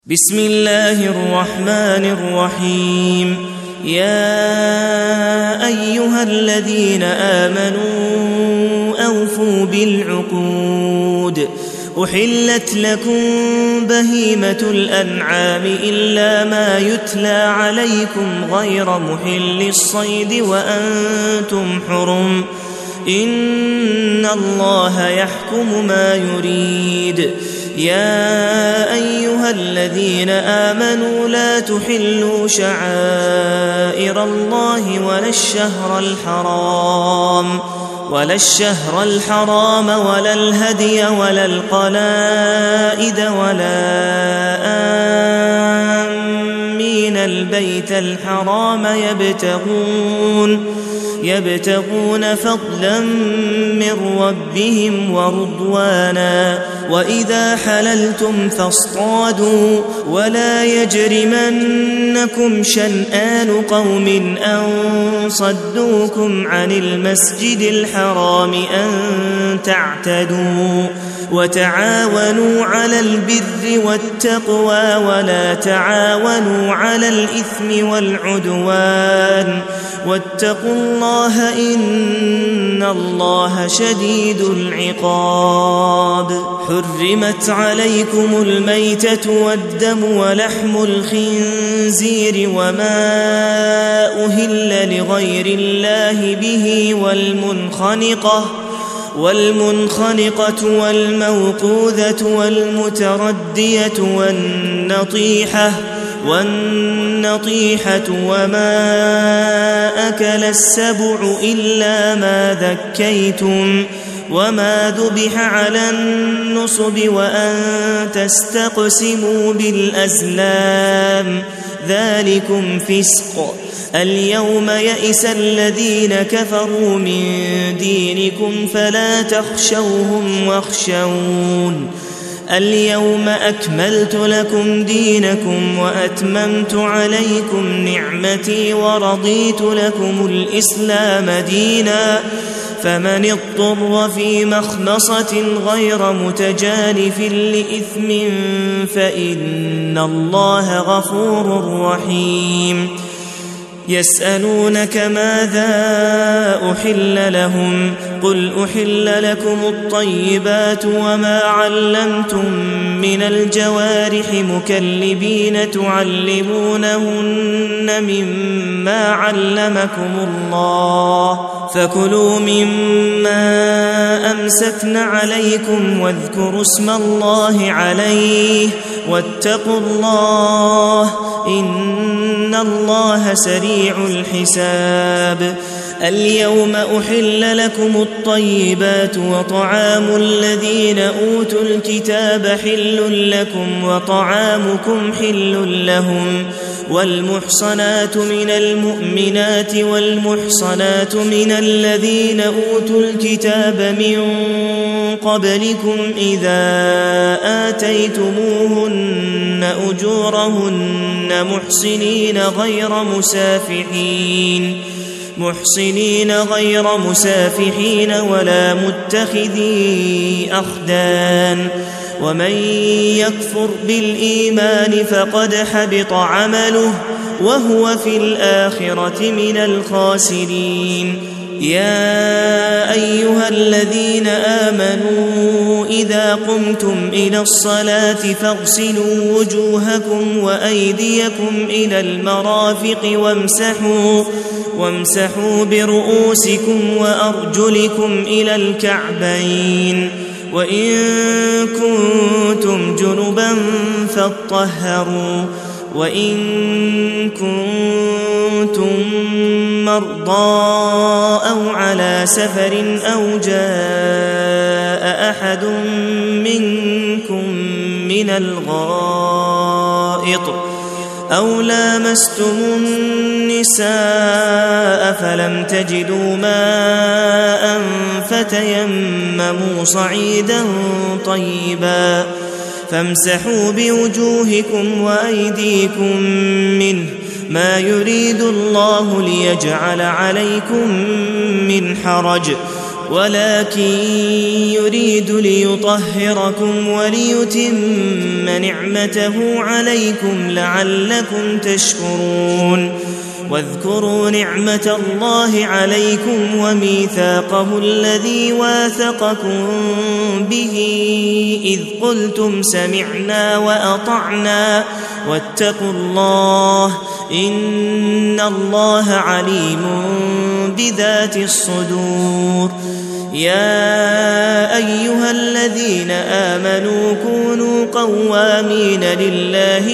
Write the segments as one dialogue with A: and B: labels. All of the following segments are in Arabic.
A: بسم الله الرحمن الرحيم. يا أيها الذين آمنوا أوفوا بالعقود. أحلت لكم بهيمة الأنعام إلا ما يتلى عليكم غير محل الصيد وأنتم حرم. إن الله يحكم ما يريد. يا أيها الذين آمنوا لا تحلوا شعائر الله ولا الشهر الحرام ولا الهدي ولا القلائد ولا آمين البيت الحرام يبتغون فضلا من ربهم ورضوانا. وإذا حللتم فاصطادوا ولا يجرمنكم شنآن قوم أن صدوكم عن المسجد الحرام أن تعتدوا. وتعاونوا على البر والتقوى ولا تعاونوا على الإثم والعدوان واتقوا الله إن الله شديد العقاب. حرمت عليكم الميتة والدم ولحم الخنزير وما أهل لغير الله به والمنخنقة والموقوذة والمتردية والنطيحة وما أكل السبع إلا ما ذكيتم وما ذبح على النصب وأن تستقسموا بالأزلام ذلكم فسق. اليوم يئس الذين كفروا من دينكم فلا تخشوهم واخشون. اليوم أكملت لكم دينكم وأتممت عليكم نعمتي ورضيت لكم الإسلام دينا. فمن اضطر في مخمصة غير متجانف لإثم فإن الله غفور رحيم. يسألونك ماذا أحل لهم قل أحل لكم الطيبات وما علمتم من الجوارح مكلبين تعلمونهن مما علمكم الله فكلوا مما أمسكن عليكم واذكروا اسم الله عليه واتقوا الله إن الله سريع الحساب. اليوم أحل لكم الطيبات وطعام الذين أوتوا الكتاب حل لكم وطعامكم حل لهم. والمحصنات من المؤمنات والمحصنات من الذين أوتوا الكتاب من قبلكم إذا آتيتموهن أجورهن محصنين غير مسافحين ولا متخذي أخدان. ومن يكفر بالإيمان فقد حبط عمله وهو في الآخرة من الخاسرين. يا أيها الذين آمنوا إذا قمتم إلى الصلاة فاغسلوا وجوهكم وأيديكم إلى المرافق وامسحوا برؤوسكم وأرجلكم إلى الكعبين وإن كنتم جنبا فاطهروا وإن كنتم مرضى أو على سفر أو جاء أحد منكم من الغائط أو لامستم النساء فلم تجدوا ماء فتيمموا صعيدا طيبا فامسحوا بوجوهكم وأيديكم منه ما يريد الله ليجعل عليكم من حرج ولكن يريد ليطهركم وليتم نعمته عليكم لعلكم تشكرون واذكروا نعمة الله عليكم وميثاقه الذي واثقكم به إذ قلتم سمعنا وأطعنا واتقوا الله إن الله عليم بذات الصدور. يا أيها الذين آمنوا كونوا قوامين لله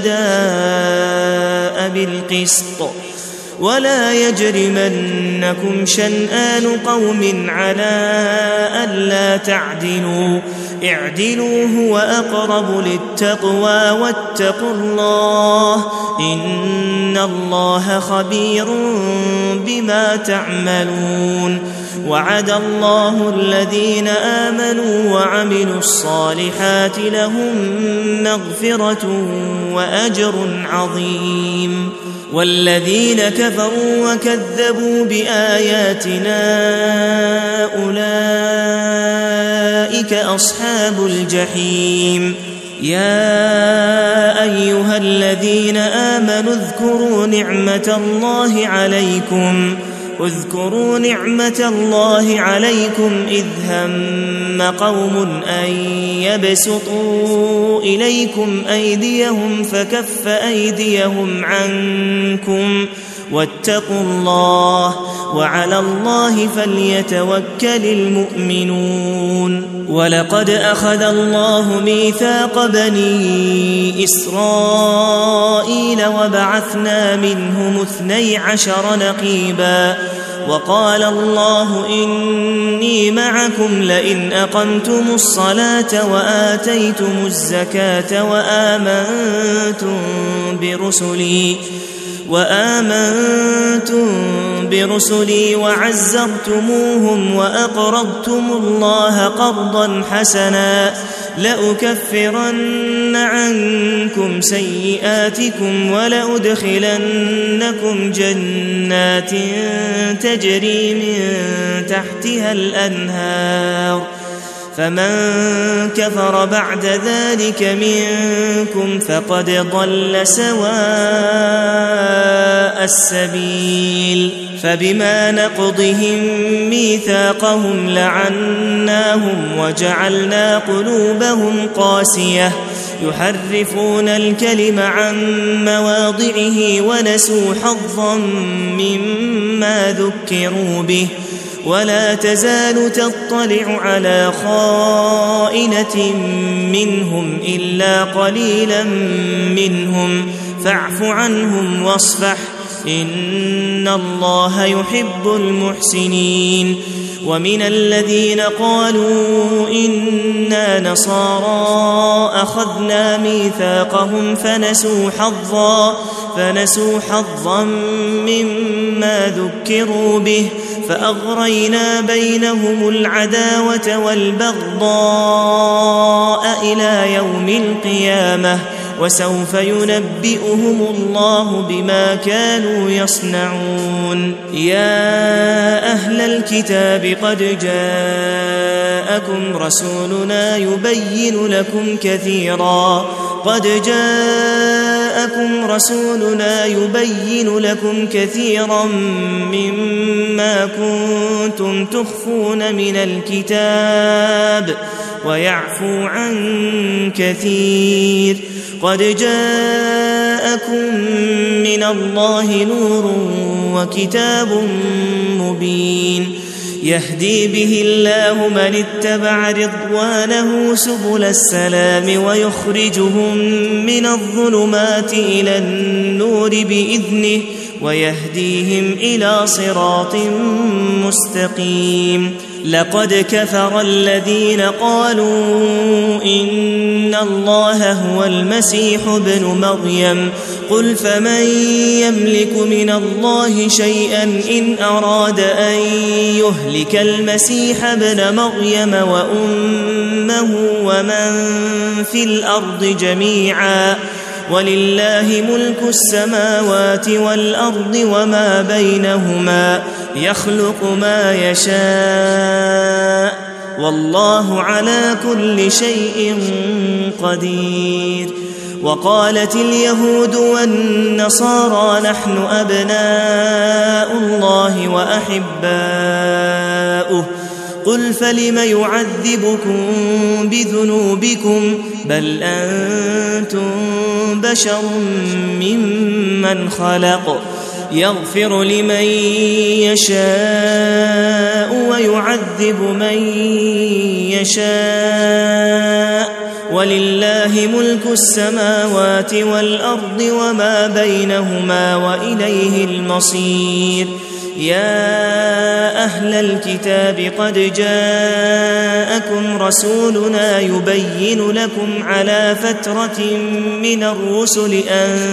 A: شهداء بالقسط ولا يجرمنكم شنآن قوم على ألا تعدلوا اعدلوا هو أقرب للتقوى واتقوا الله إن الله خبير بما تعملون. وعد الله الذين آمنوا وعملوا الصالحات لهم مغفرة وأجر عظيم. والذين كفروا وكذبوا بآياتنا أولئك أصحاب الجحيم. يا أيها الذين آمنوا اذكروا نعمة الله عليكم إذ هم قوم أن يبسطوا إليكم أيديهم فكف أيديهم عنكم واتقوا الله وعلى الله فليتوكل المؤمنون. ولقد أخذ الله ميثاق بني إسرائيل وبعثنا منهم 12 نقيبا وقال الله إني معكم لئن أقمتم الصلاة وآتيتم الزكاة وآمنتم برسلي وعزرتموهم وأقرضتم الله قرضا حسنا لأكفرن عنكم سيئاتكم ولأدخلنكم جنات تجري من تحتها الأنهار فمن كفر بعد ذلك منكم فقد ضل سواء السبيل. فبما نقضهم ميثاقهم لعناهم وجعلنا قلوبهم قاسية يحرفون الكلم عن مواضعه ونسوا حظا مما ذكروا به ولا تزال تطلع على خائنة منهم إلا قليلا منهم فاعف عنهم واصفح إن الله يحب المحسنين. ومن الذين قالوا إنا نصارى أخذنا ميثاقهم فنسوا حظا مما ذكروا به فأغرينا بينهم العداوة والبغضاء إلى يوم القيامة وسوف ينبئهم الله بما كانوا يصنعون. يا أهل الكتاب قد جاءكم رسولنا يبين لكم كثيرا مما كنتم تخفون من الكتاب ويعفو عن كثير. قد جاءكم من الله نور وكتاب مبين يهدي به الله من اتبع رضوانه سبل السلام ويخرجهم من الظلمات إلى النور بإذنه ويهديهم إلى صراط مستقيم. لقد كفر الذين قالوا إن الله هو المسيح ابن مريم قل فمن يملك من الله شيئا إن أراد أن يهلك المسيح ابن مريم وأمه ومن في الأرض جميعا ولله ملك السماوات والأرض وما بينهما يخلق ما يشاء والله على كل شيء قدير. وقالت اليهود والنصارى نحن أبناء الله وأحباؤه قل فلم يعذبكم بذنوبكم بل أنتم بشر ممن خلق يغفر لمن يشاء ويعذب من يشاء ولله ملك السماوات والأرض وما بينهما وإليه المصير. يا أهل الكتاب قد جاءكم رسولنا يبين لكم على فترة من الرسل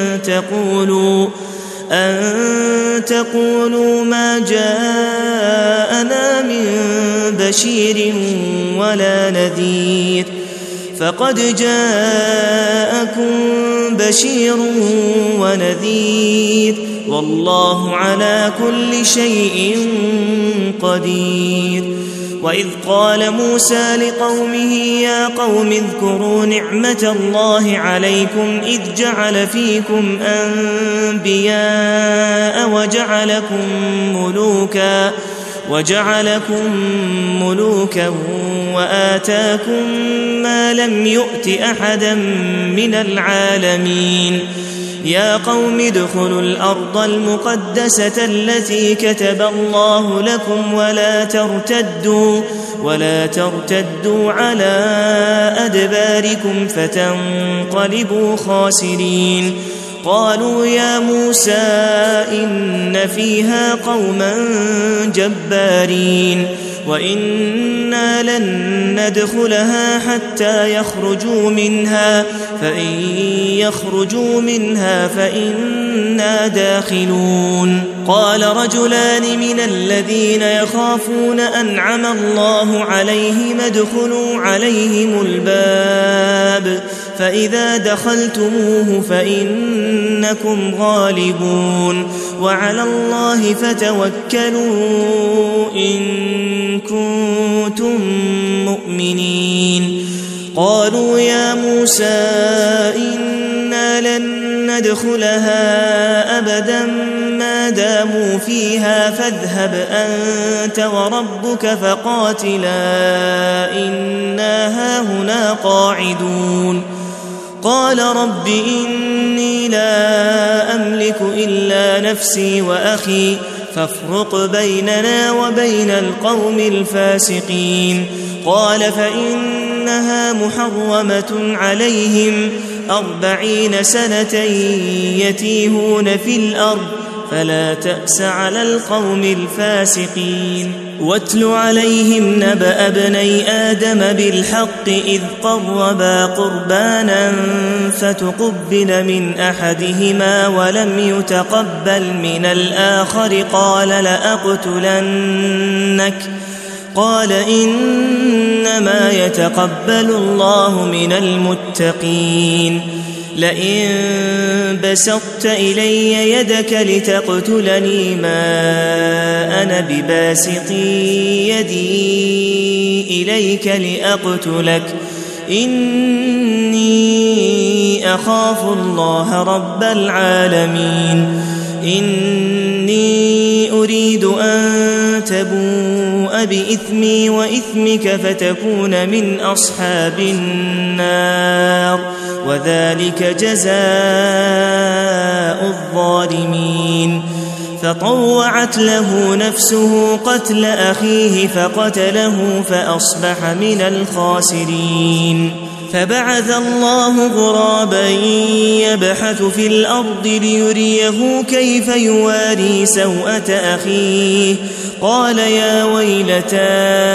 A: أن تقولوا ما جاءنا من بشير ولا نذير فقد جاءكم بشير ونذير والله على كل شيء قدير. وإذ قال موسى لقومه يا قوم اذكروا نعمة الله عليكم إذ جعل فيكم أنبياء وجعلكم ملوكا وآتاكم ما لم يؤت أحدا من العالمين. يا قوم ادخلوا الأرض المقدسة التي كتب الله لكم ولا ترتدوا على أدباركم فتنقلبوا خاسرين. قالوا يا موسى إن فيها قوما جبارين وإنا لن ندخلها حتى يخرجوا منها فإن يخرجوا منها فإنا داخلون. قال رجلان من الذين يخافون أنعم الله عليهم ادخلوا عليهم الباب فإذا دخلتموه فإنكم غالبون وعلى الله فتوكلوا إن كنتم مؤمنين. قالوا يا موسى إنا لن ندخلها أبدا ما داموا فيها فاذهب أنت وربك فقاتلا إنا هاهنا قاعدون. قال رب إني لا أملك إلا نفسي وأخي فافرق بيننا وبين القوم الفاسقين. قال فإنها محرمة عليهم 40 سنة يتيهون في الأرض فلا تأس على القوم الفاسقين. واتل عليهم نبأ ابني آدم بالحق إذ قربا قربانا فتقبل من أحدهما ولم يتقبل من الآخر قال لأقتلنك قال إنما يتقبل الله من المتقين. لئن بسطت إلي يدك لتقتلني ما أنا بباسط يدي إليك لأقتلك إني أخاف الله رب العالمين. إني أريد أن تبوء بإثمي وإثمك فتكون من أصحاب النار وذلك جزاء الظالمين. فطوعت له نفسه قتل أخيه فقتله فأصبح من الخاسرين. فبعث الله غرابا يبحث في الأرض ليريه كيف يواري سوءة أخيه قال يا ويلتى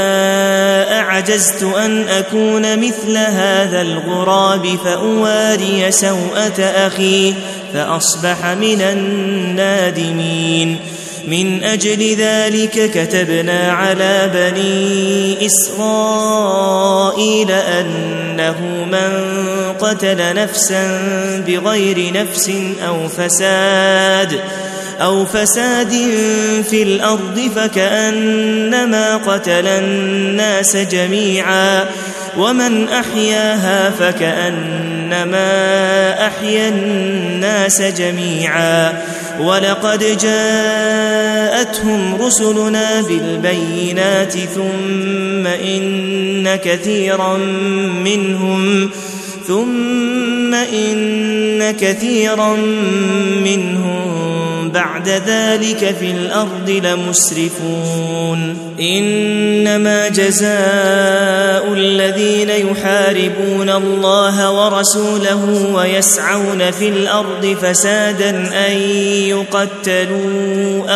A: أعجزت أن أكون مثل هذا الغراب فأواري سوءة أخي فأصبح من النادمين. من أجل ذلك كتبنا على بني إسرائيل أنه من قتل نفسا بغير نفس أو فساد في الأرض فكأنما قتل الناس جميعا ومن أحياها فكأنما أحيا الناس جميعا ولقد جاءتهم رسلنا بالبينات ثم إن كثيرا منهم بعد ذلك في الأرض لمسرفون إنما جزاء الذين يحاربون الله ورسوله ويسعون في الأرض فسادا أن يقتلوا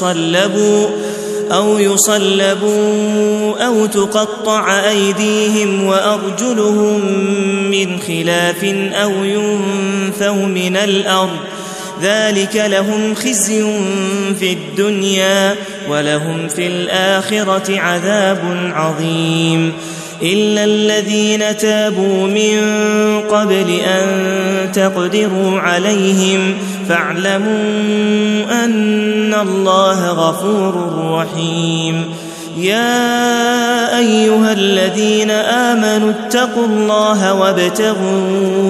A: أو يصلبوا أو تقطع أيديهم وأرجلهم من خلاف أو ينفوا من الأرض ذلك لهم خزي في الدنيا ولهم في الآخرة عذاب عظيم إلا الذين تابوا من قبل أن تقدروا عليهم فاعلموا أن الله غفور رحيم يا أيها الذين آمنوا اتقوا الله وابتغوا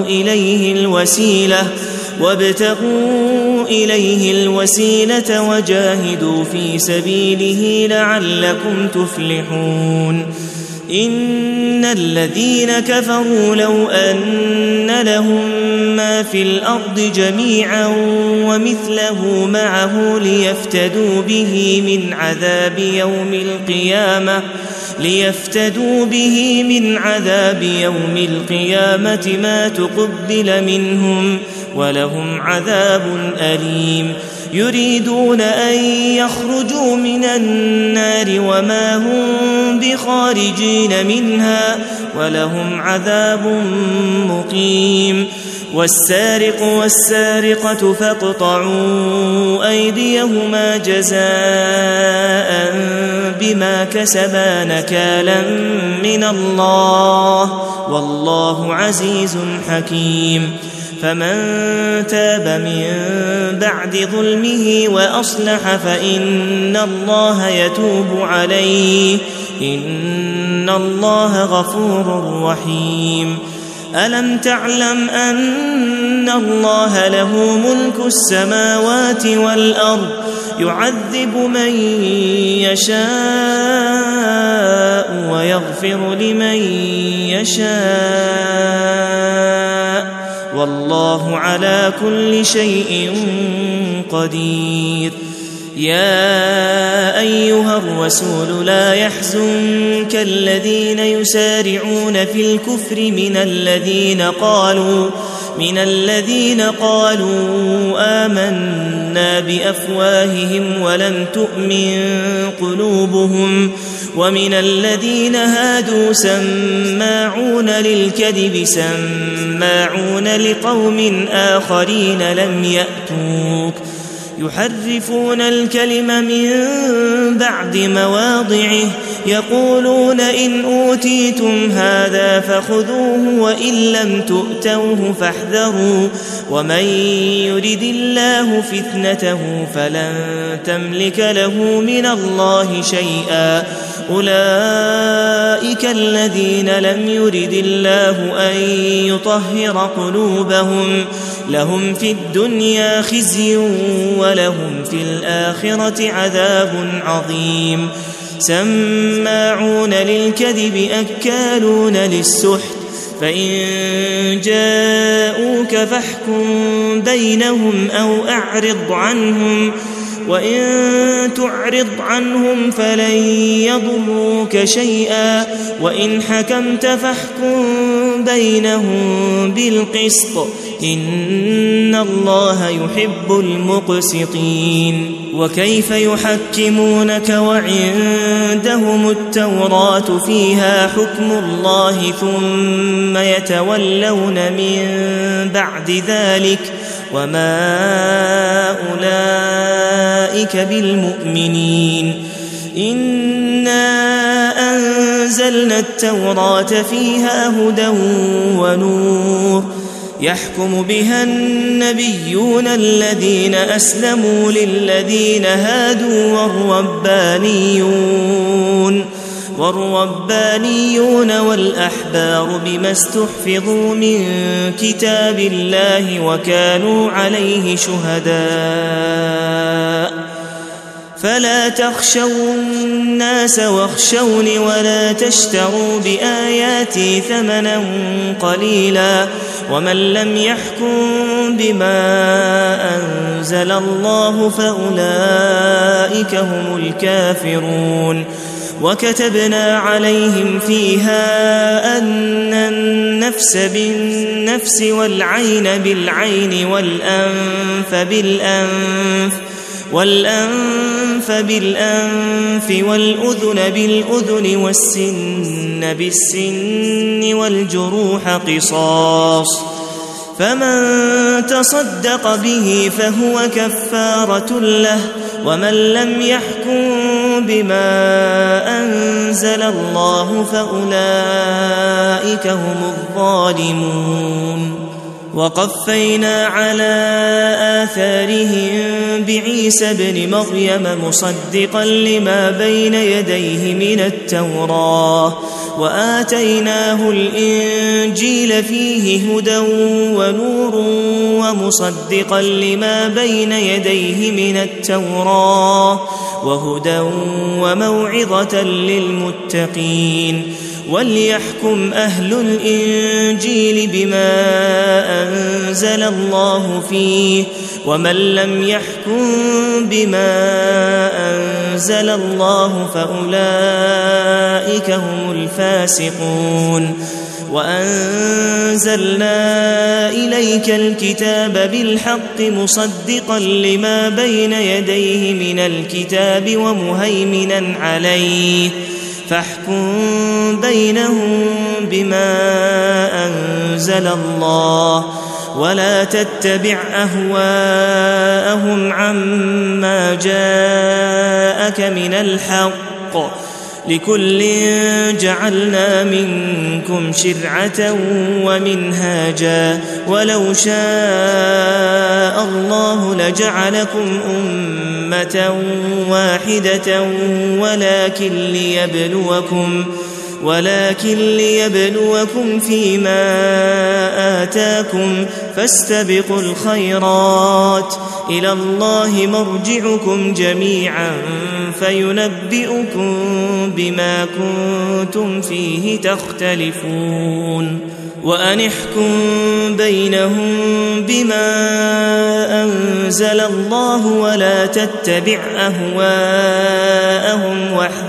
A: إليه الوسيلة وجاهدوا في سبيله لعلكم تفلحون إن الذين كفروا لو أن لهم ما في الأرض جميعا ومثله معه ليفتدوا به من عذاب يوم القيامة ما تقبل منهم ولهم عذاب أليم يريدون أن يخرجوا من النار وما هم بخارجين منها ولهم عذاب مقيم والسارق والسارقة فاقطعوا أيديهما جزاء بما كسبا نكالا من الله والله عزيز حكيم فمن تاب من بعد ظلمه وأصلح فإن الله يتوب عليه إن الله غفور رحيم ألم تعلم أن الله له ملك السماوات والأرض يعذب من يشاء ويغفر لمن يشاء والله على كل شيء قدير يا أيها الرسول لا يحزنك الذين يسارعون في الكفر من الذين قالوا آمنا بأفواههم ولم تؤمن قلوبهم ومن الذين هادوا سماعون للكذب سماعون لقوم آخرين لم يأتوك يحرفون الكلم من بعد مواضعه يقولون إن أوتيتم هذا فخذوه وإن لم تؤتوه فاحذروا ومن يرد الله فتنته فلن تملك له من الله شيئا أولئك الذين لم يرد الله أن يطهر قلوبهم لهم في الدنيا خزي ولهم في الآخرة عذاب عظيم سماعون للكذب أكالون للسحت فإن جاءوك فاحكم بينهم أو أعرض عنهم وإن تعرض عنهم فلن يضروك شيئا وإن حكمت فاحكم بينهم بالقسط إن الله يحب المقسطين وكيف يحكمونك وعندهم التوراة فيها حكم الله ثم يتولون من بعد ذلك وما أولئك بالمؤمنين إنا أنزلنا التوراة فيها هدى ونور يحكم بها النبيون الذين أسلموا للذين هادوا والربانيون والأحبار بما استحفظوا من كتاب الله وكانوا عليه شهداء فلا تخشوا الناس واخشوني ولا تشتروا بآياتي ثمنا قليلا ومن لم يحكم بما أنزل الله فأولئك هم الكافرون وكتبنا عليهم فيها أن النفس بالنفس والعين بالعين والأنف بالأنف والأذن بالأذن والسن بالسن والجروح قصاص فمن تصدق به فهو كفارة له ومن لم يحكم بما أنزل الله فأولئك هم الظالمون وقفينا على آثارهم بعيسى ابن مريم مصدقا لما بين يديه من التوراة وآتيناه الإنجيل فيه هدى ونور ومصدقا لما بين يديه من التوراة وهدى وموعظة للمتقين وليحكم أهل الإنجيل بما أنزل الله فيه ومن لم يحكم بما أنزل الله فأولئك هم الفاسقون وأنزلنا إليك الكتاب بالحق مصدقا لما بين يديه من الكتاب ومهيمنا عليه فاحكم بينهم بما أنزل الله ولا تتبع أهواءهم عما جاءك من الحق لكل جعلنا منكم شرعة ومنهاجا ولو شاء الله لجعلكم أمة واحدة ولكن ليبلوكم فيما آتاكم فاستبقوا الخيرات إلى الله مرجعكم جميعا فينبئكم بما كنتم فيه تختلفون وأن احكم بينهم بما أنزل الله ولا تتبع أهواءهم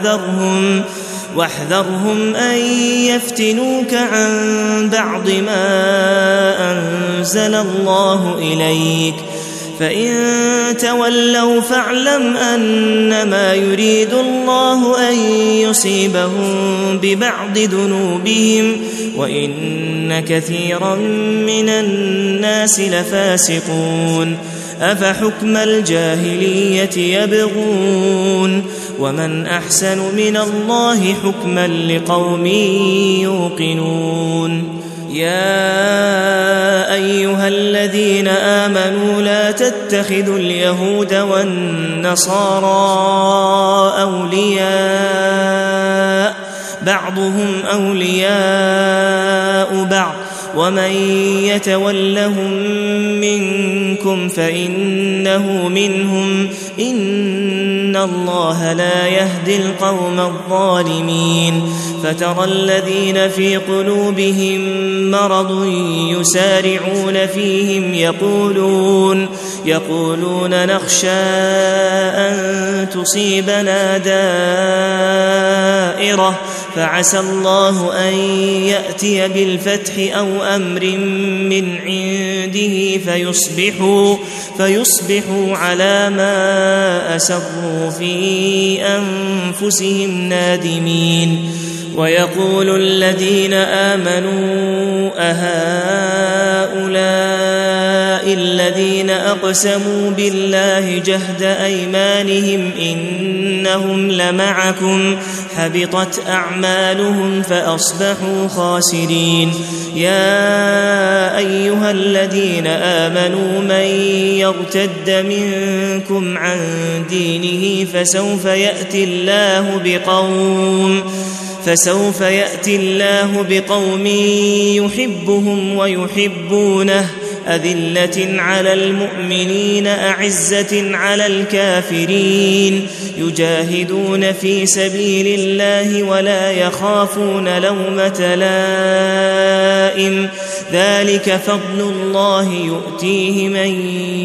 A: واحذرهم أن يفتنوك عن بعض ما أنزل الله إليك فإن تولوا فاعلم أنما يريد الله أن يصيبهم ببعض ذنوبهم وإن كثيرا من الناس لفاسقون أفحكم الجاهلية يبغون ومن أحسن من الله حكما لقوم يوقنون يا أيها الذين آمنوا لا تتخذوا اليهود والنصارى أولياء بعضهم أولياء بعض ومن يتولهم منكم فإنه منهم إن الله لا يهدي القوم الظالمين فترى الذين في قلوبهم مرض يسارعون فيهم يقولون نخشى أن تصيبنا دائرة فعسى الله أن يأتي بالفتح أو أمر من عنده فيصبحوا على ما أسروا في أنفسهم نادمين ويقول الذين آمنوا أهؤلاء الذين أقسموا بالله جهد أيمانهم إنهم لمعكم حبطت أعمالهم فأصبحوا خاسرين. يا أيها الذين آمنوا من يرتد منكم عن دينه فسوف يأتي الله بقوم يحبهم ويحبونه أذلة على المؤمنين أعزة على الكافرين يجاهدون في سبيل الله ولا يخافون لومة لائم ذلك فضل الله يؤتيه من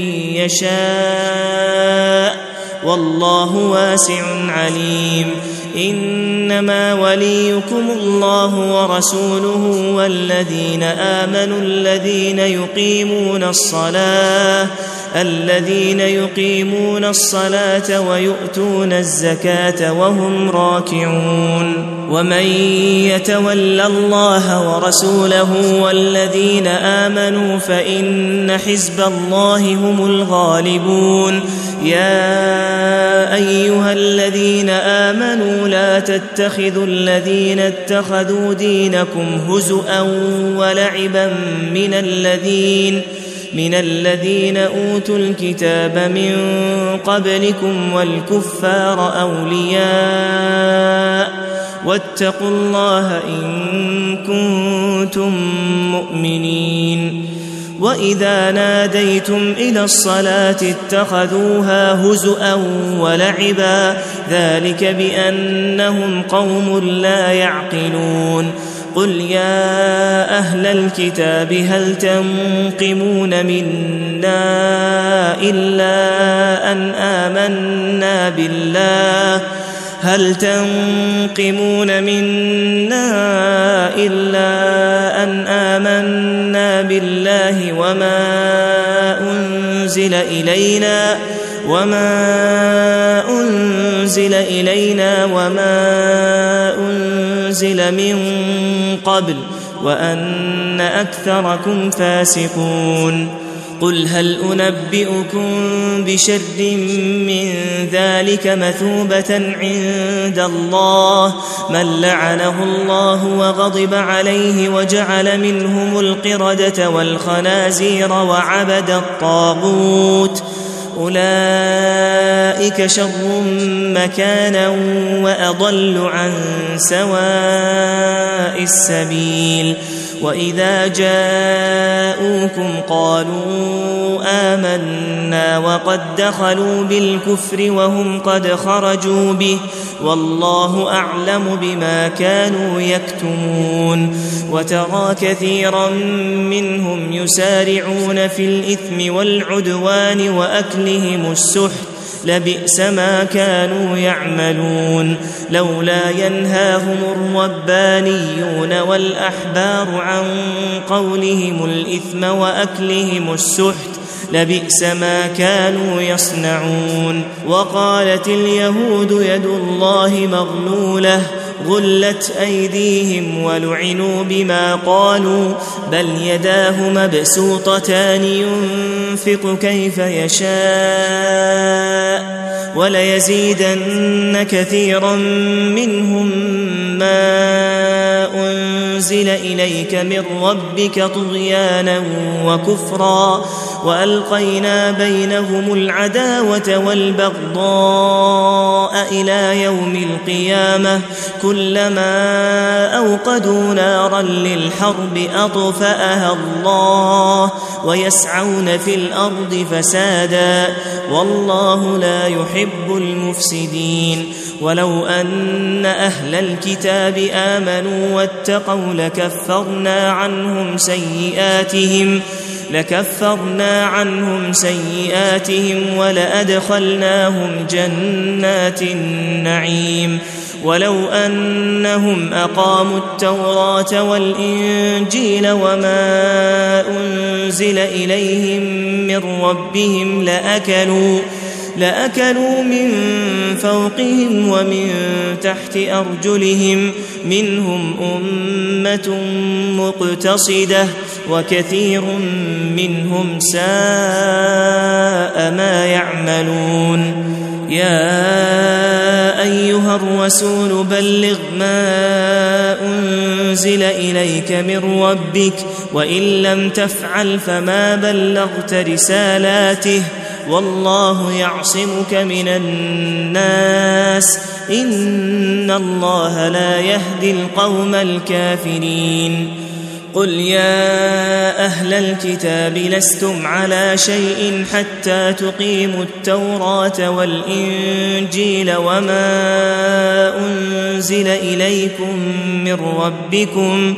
A: يشاء والله واسع عليم. إنما وليكم الله ورسوله والذين آمنوا الذين يقيمون الصلاة ويؤتون الزكاة وهم راكعون. ومن يتول الله ورسوله والذين آمنوا فإن حزب الله هم الغالبون. يا أيها الذين آمنوا لا تتخذوا الذين اتخذوا دينكم هزؤا ولعبا من الذين أوتوا الكتاب من قبلكم والكفار أولياء واتقوا الله إن كنتم مؤمنين. وإذا ناديتم إلى الصلاة اتخذوها هزؤا ولعبا ذلك بأنهم قوم لا يعقلون. قل يا أهل الكتاب هل تنقمون منا إلا أن آمنا بالله وما أنزل إلينا وما أنزل من قبل وأن أكثركم فاسقون. قل هل أنبئكم بشر من ذلك مثوبة عند الله من لعنه الله وغضب عليه وجعل منهم القردة والخنازير وعبد الطاغوت أولئك شر مكانا وأضل عن سواء السبيل. وإذا جاءوكم قالوا آمنا وقد دخلوا بالكفر وهم قد خرجوا به والله أعلم بما كانوا يكتمون. وترى كثيرا منهم يسارعون في الإثم والعدوان وأكلهم السحت لبئس ما كانوا يعملون. لولا ينهاهم الربانيون والأحبار عن قولهم الإثم وأكلهم السحت لبئس ما كانوا يصنعون. وقالت اليهود يد الله مغلولة غلت أيديهم ولعنوا بما قالوا بل يداه مبسوطتان ينفق كيف يشاء وليزيدن كثيرا منهم ما أنزل إليك من ربك طغيانا وكفرا وألقينا بينهم العداوة والبغضاء إلى يوم القيامة كلما أوقدوا نارا للحرب أطفأها الله ويسعون في الأرض فسادا والله لا يحب المفسدين. ولو أن أهل الكتاب آمنوا واتقوا لكفرنا عنهم سيئاتهم ولأدخلناهم جنات النعيم. ولو أنهم أقاموا التوراة والإنجيل وما أنزل إليهم من ربهم لأكلوا من فوقهم ومن تحت أرجلهم منهم أمة مقتصدة وكثير منهم ساء ما يعملون. يا أيها أيها الرسول بلغ ما أنزل إليك من ربك وإن لم تفعل فما بلغت رسالاته والله يعصمك من الناس إن الله لا يهدي القوم الكافرين. قل يا أهل الكتاب لستم على شيء حتى تقيموا التوراة والإنجيل وما أنزل إليكم من ربكم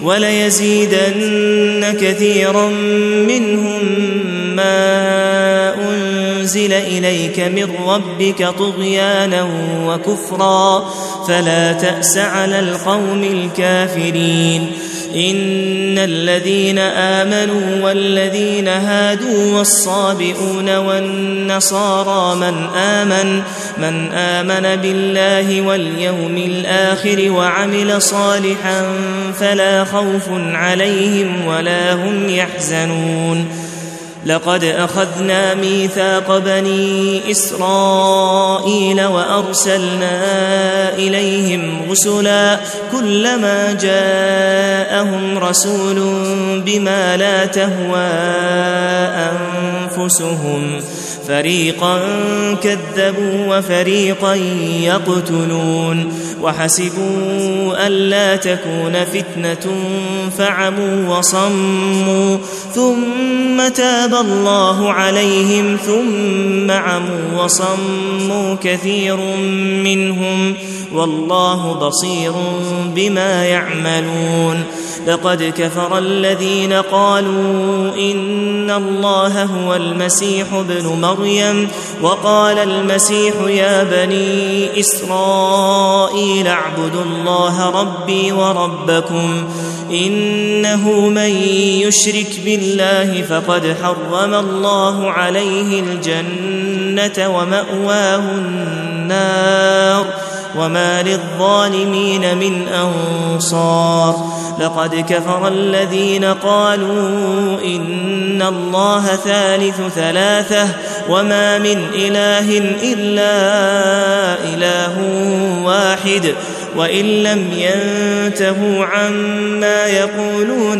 A: وليزيدن كثيرا منهم ما أنزل إليك من ربك طغيانا وكفرا فلا تأس على القوم الكافرين. إن الذين آمنوا والذين هادوا والصابئون والنصارى من آمن بالله واليوم الآخر وعمل صالحا فلا خوف عليهم ولا هم يحزنون. لقد أخذنا ميثاق بني إسرائيل وأرسلنا إليهم رسلا كلما جاءهم رسول بما لا تهوى أنفسهم فريقا كذبوا وفريقا يقتلون وحسبوا ألا تكون فتنة فعموا وصموا ثم تاب الله عليهم ثم عموا وصموا كثير منهم والله بصير بما يعملون. لقد كفر الذين قالوا إن الله هو المسيح ابن مريم وقال المسيح يا بني إسرائيل اعبدوا الله ربي وربكم إنه من يشرك بالله فقد حرم الله عليه الجنة ومأواه النار وما للظالمين من أنصار. لقد كفر الذين قالوا إن الله ثالث ثلاثة وما من إله إلا إله واحد وإن لم ينتهوا عما يقولون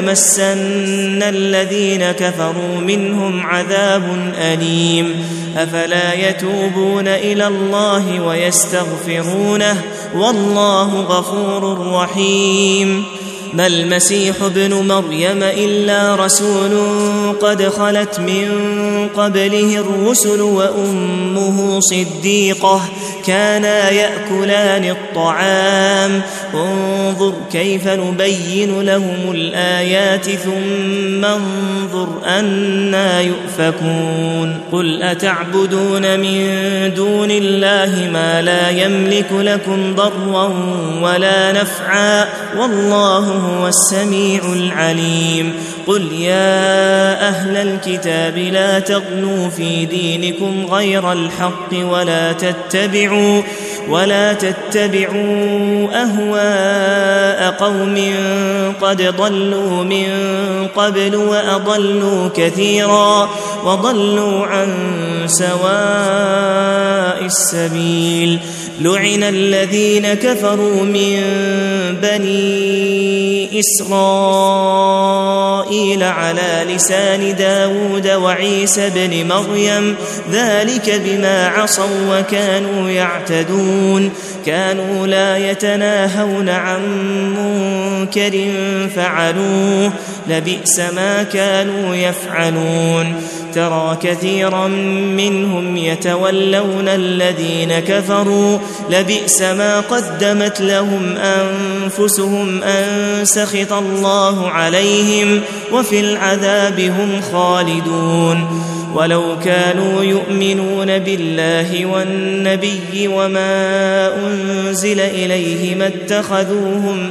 A: ليمسن الذين كفروا منهم عذاب أليم. أفلا يتوبون إلى الله ويستغفرونه والله غفور رحيم. ما المسيح ابن مريم إلا رسول قد خلت من قبله الرسل وأمه صديقة كانا يأكلان الطعام انظر كيف نبين لهم الآيات ثم انظر أنا يؤفكون. قل أتعبدون من دون الله ما لا يملك لكم ضرا ولا نفعا والله هو السميع العليم. قل يا أهل الكتاب لا تغلوا في دينكم غير الحق ولا تتبعوا أهواء قوم قد ضلوا من قبل وأضلوا كثيرا وضلوا عن سواء السبيل. لعن الذين كفروا من بني إسرائيل على لسان داود وعيسى بن مريم ذلك بما عصوا وكانوا يعتدون كانوا لا يتناهون عن منكر فعلوه لبئس ما كانوا يفعلون. ترى كثيرا منهم يتولون الذين كفروا لبئس ما قدمت لهم أنفسهم أن سخط الله عليهم وفي العذاب هم خالدون. ولو كانوا يؤمنون بالله والنبي وما أنزل إليه ما اتخذوهم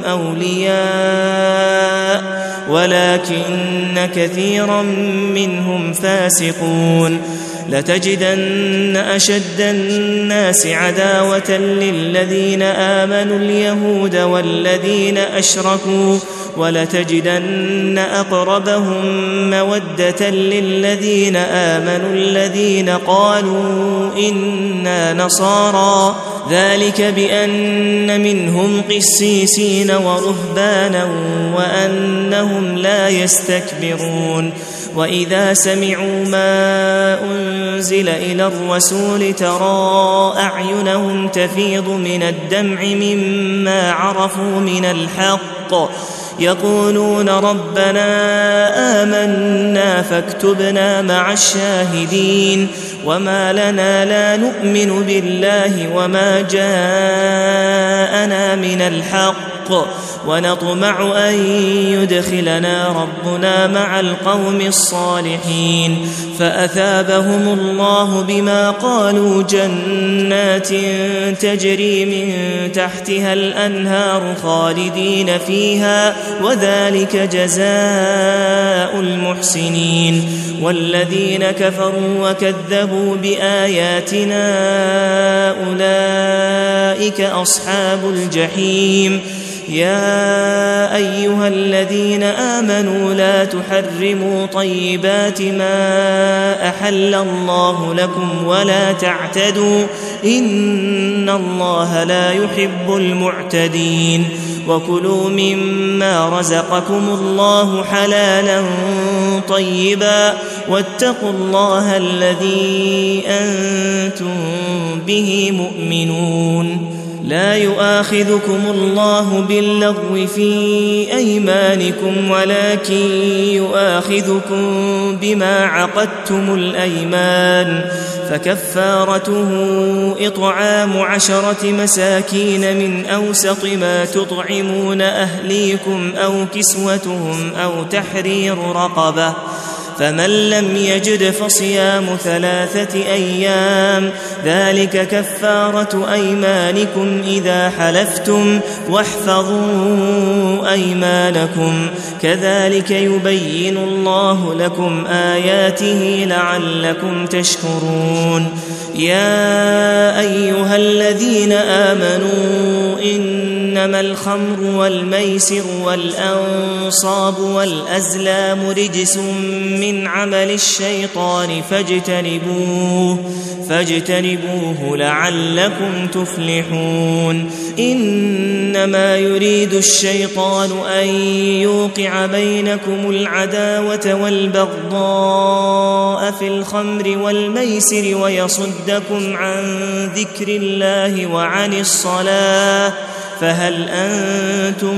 A: أولياء ولكن كثيرا منهم فاسقون. لتجدن أشد الناس عداوة للذين آمنوا اليهود والذين أشركوا ولتجدن أقربهم مودة للذين آمنوا الذين قالوا إنا نصارى ذلك بأن منهم قسيسين ورهبانا وأنهم لا يستكبرون وإذا سمعوا ما أنزل إلى الرسول ترى أعينهم تفيض من الدمع مما عرفوا من الحق يقولون ربنا آمنا فاكتبنا مع الشاهدين وما لنا لا نؤمن بالله وما جاءنا من الحق ونطمع أن يدخلنا ربنا مع القوم الصالحين فأثابهم الله بما قالوا جنات تجري من تحتها الأنهار خالدين فيها وذلك جزاء المحسنين والذين كفروا وكذبوا بآياتنا أولئك أصحاب الجحيم يا أيها الذين آمنوا لا تحرموا طيبات ما أحل الله لكم ولا تعتدوا إن الله لا يحب المعتدين وكلوا مما رزقكم الله حلالا طيبا واتقوا الله الذي أنتم به مؤمنون لا يؤاخذكم الله باللغو في أيمانكم ولكن يؤاخذكم بما عقدتم الأيمان فكفارته إطعام 10 مساكين من أوسط ما تطعمون أهليكم أو كسوتهم أو تحرير رقبة فمن لم يجد فصيام 3 أيام ذلك كفارة أيمانكم إذا حلفتم واحفظوا أيمانكم كذلك يبين الله لكم آياته لعلكم تشكرون يا أيها الذين آمنوا إنما الخمر والميسر والأنصاب والأزلام رجس من عمل الشيطان فاجتنبوه لعلكم تفلحون إنما يريد الشيطان أن يوقع بينكم العداوة والبغضاء في الخمر والميسر ويصدكم عن ذكر الله وعن الصلاة فهل أنتم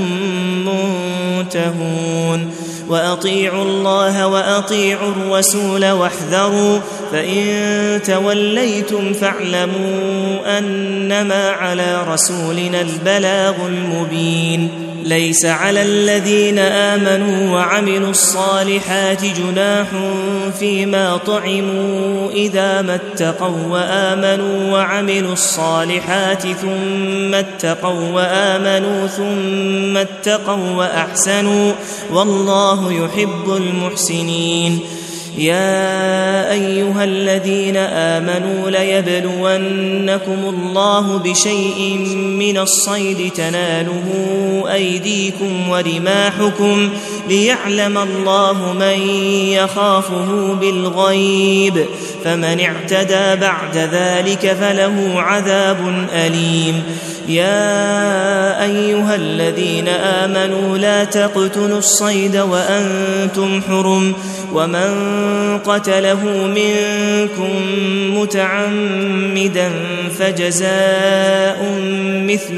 A: منتهون وأطيعوا الله وأطيعوا الرسول واحذروا فإن توليتم فاعلموا أنما على رسولنا البلاغ المبين ليس على الذين آمنوا وعملوا الصالحات جناح فيما طعموا إذا ما اتقوا وآمنوا وعملوا الصالحات ثم اتقوا وآمنوا ثم اتقوا وأحسنوا والله يحب المحسنين يا أيها الذين آمنوا ليبلونكم الله بشيء من الصيد تناله أيديكم ورماحكم ليعلم الله من يخافه بالغيب فمن اعتدى بعد ذلك فله عذاب أليم يا أيها الذين آمنوا لا تقتلوا الصيد وأنتم حرم ومن قتله منكم متعمدا فجزاء مثل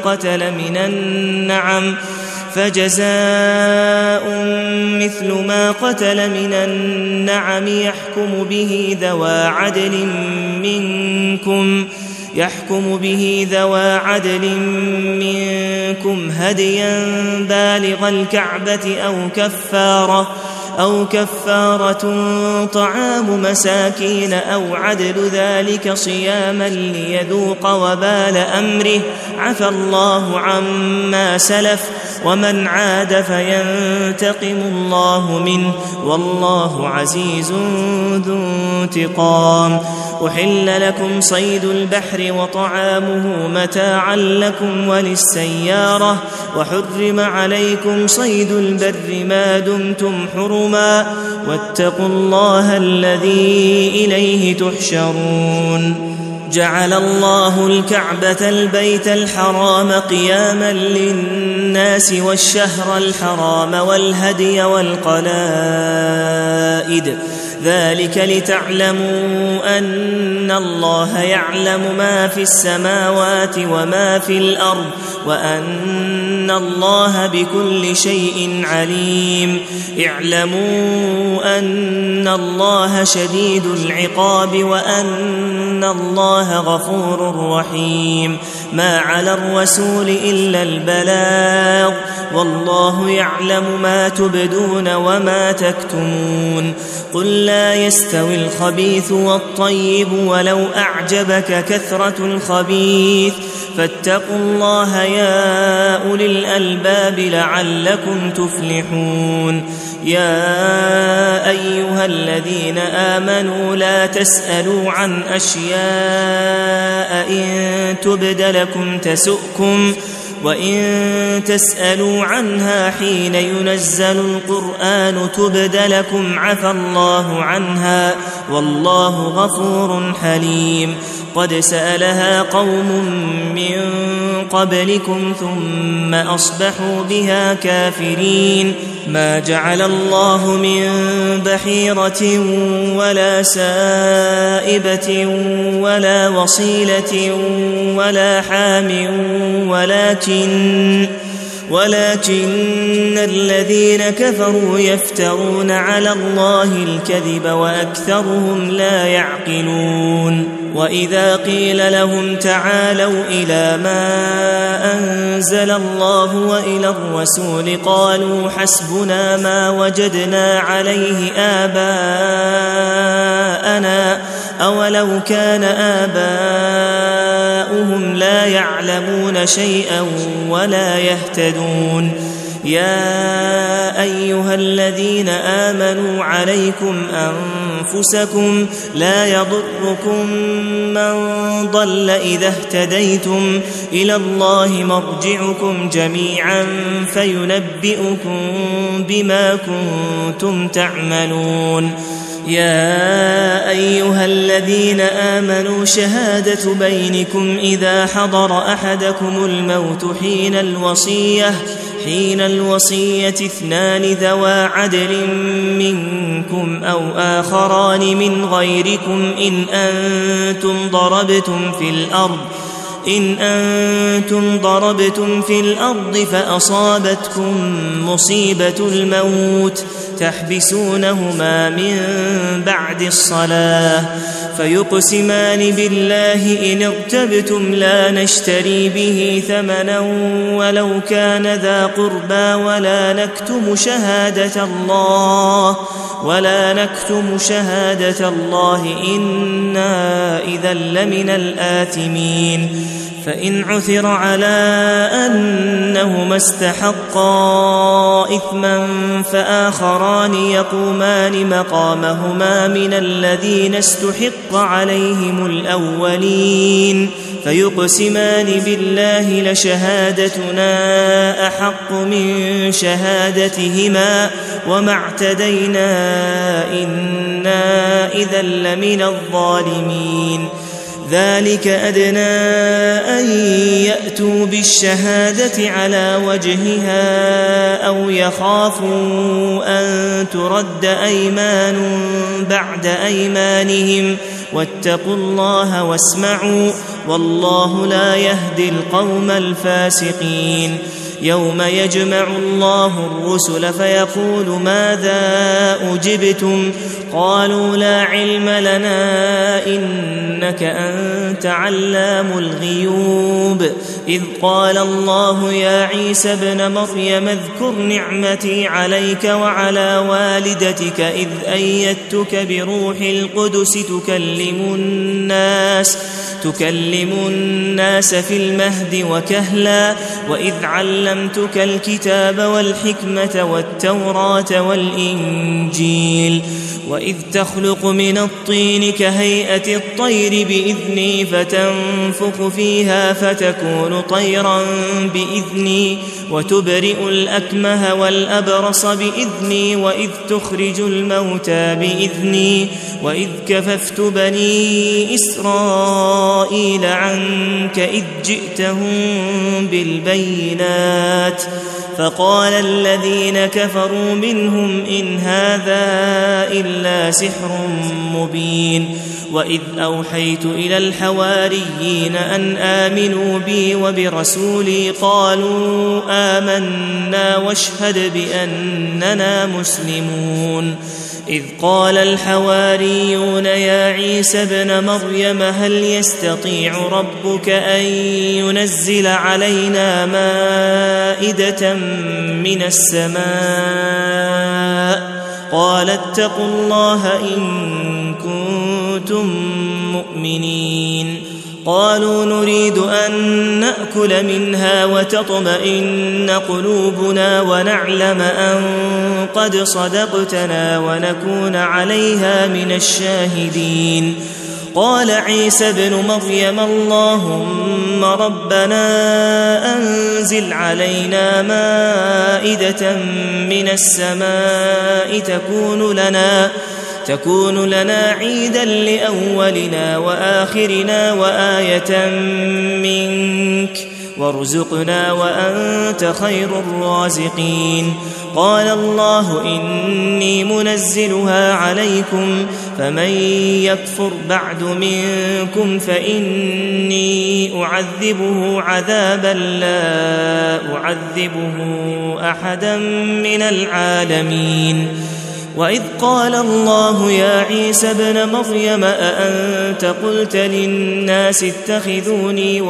A: ما قتل من النعم يحكم به ذوى عدل منكم هديا بالغ الكعبة أو كفارة طعام مساكين أو عدل ذلك صياما ليذوق وبال أمره عفى الله عما سلف ومن عاد فينتقم الله منه والله عزيز ذو انتقام. أحل لكم صيد البحر وطعامه متاعا لكم وللسيارة وحرم عليكم صيد البر ما دمتم حرما واتقوا الله الذي إليه تحشرون. جعل الله الكعبة البيت الحرام قياما للناس والشهر الحرام والهدي والقلائد ذلك لتعلموا أن الله يعلم ما في السماوات وما في الأرض وأن الله بكل شيء عليم. اعلموا أن الله شديد العقاب وأن الله غفور رحيم. ما على الرسول إلا البلاغ والله يعلم ما تبدون وما تكتمون. قل لا يستوي الخبيث والطيب ولو أعجبك كثرة الخبيث فاتقوا الله يا أولي الألباب لعلكم تفلحون. يا أيها الذين آمنوا لا تسألوا عن أشياء إن تبد لكم تسؤكم وإن تسألوا عنها حين ينزل القرآن تبد لكم عفى الله عنها والله غفور حليم. قد سألها قوم من قبلكم ثم أصبحوا بها كافرين. ما جعل الله من بحيرة ولا سائبة ولا وصيلة ولا حام ولكن الذين كفروا يفترون على الله الكذب وأكثرهم لا يعقلون. وإذا قيل لهم تعالوا إلى ما أنزل الله وإلى الرسول قالوا حسبنا ما وجدنا عليه آباءنا أولو كان آباؤهم لا يعلمون شيئا ولا يهتدون. يا أيها الذين آمنوا عليكم أنفسكم لا يضركم من ضل إذا اهتديتم إلى الله مرجعكم جميعا فينبئكم بما كنتم تعملون. يا أيها الذين آمنوا شهادة بينكم إذا حضر أحدكم الموت حين الوصية اثنان ذوى عدل منكم أو آخران من غيركم إن أنتم ضربتم في الأرض فأصابتكم مصيبة الموت تحبسونهما من بعد الصلاة فيقسمان بالله إن ارتبتم لا نشتري به ثمنا ولو كان ذا قربى ولا نكتم شهادة الله إنا إذا لمن الآثمين. فإن عثر على أنهما استحقا إثما فآخران يقومان مقامهما من الذين استحق عليهم الأولين فيقسمان بالله لشهادتنا أحق من شهادتهما وما اعتدينا إنا إذا لمن الظالمين. ذلك أدنى أن يأتوا بالشهادة على وجهها أو يخافوا أن ترد أيمان بعد أيمانهم واتقوا الله واسمعوا والله لا يهدي القوم الفاسقين. يوم يجمع الله الرسل فيقول ماذا أجبتم قالوا لا علم لنا إنك أنت علام الغيوب. إذ قال الله يا عيسى ابن مريم اذكر نعمتي عليك وعلى والدتك إذ أيدتك بروح القدس تكلم الناس في المهد وكهلا وإذ علمتك الكتاب والحكمة والتوراة والإنجيل وإذ تخلق من الطين كهيئة الطير بإذني فتنفخ فيها فتكون طيرا بإذني وتبرئ الأكمه والأبرص بإذني وإذ تخرج الموتى بإذني وإذ كففت بني إسرائيل عنك إذ جئتهم بالبينات فقال الذين كفروا منهم إن هذا إلا سحر مبين وإذ أوحيت إلى الحواريين أن آمنوا بي وبرسولي قالوا آمنا واشهد بأننا مسلمون إذ قال الحواريون يا عيسى ابن مريم هل يستطيع ربك أن ينزل علينا مائدة من السماء قال اتقوا الله إن كنتم مؤمنين قالوا نريد أن نأكل منها وتطمئن قلوبنا ونعلم أن قد صدقتنا ونكون عليها من الشاهدين قال عيسى ابن مريم اللهم ربنا أنزل علينا مائدة من السماء تكون لنا عيدا لأولنا وآخرنا وآية منك وارزقنا وأنت خير الرازقين قال الله إني منزلها عليكم فمن يكفر بعد منكم فإني أعذبه عذابا لا أعذبه أحدا من العالمين وإذ قال الله يا عيسى ابن مريم أأنت قلت للناس اتخذوني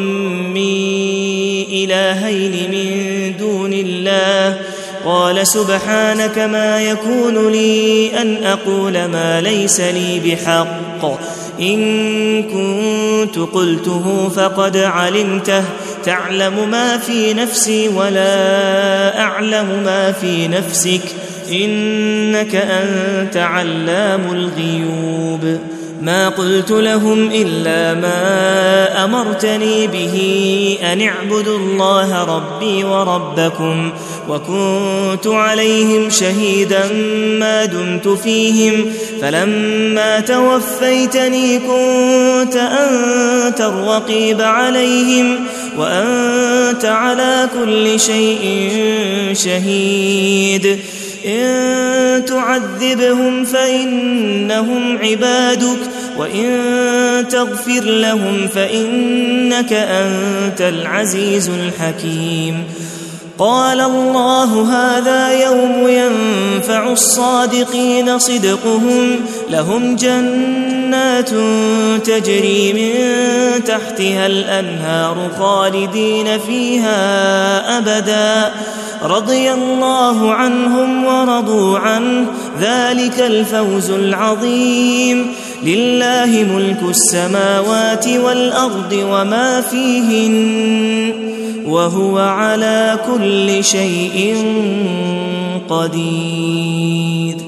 A: وأمي إلهين من دون الله قال سبحانك ما يكون لي أن أقول ما ليس لي بحق إن كنت قلته فقد علمته تعلم ما في نفسي ولا أعلم ما في نفسك إنك أنت علام الغيوب ما قلت لهم إلا ما أمرتني به أن اعبدوا الله ربي وربكم وكنت عليهم شهيدا ما دمت فيهم فلما توفيتني كنت أنت الرقيب عليهم وأنت على كل شيء شهيد إن تعذبهم فإنهم عبادك وإن تغفر لهم فإنك أنت العزيز الحكيم قال الله هذا يوم ينفع الصادقين صدقهم لهم جنات تجري من تحتها الأنهار خالدين فيها أبدا رضي الله عنهم ورضوا عنه ذلك الفوز العظيم لله ملك السماوات والأرض وما فيهن وهو على كل شيء قدير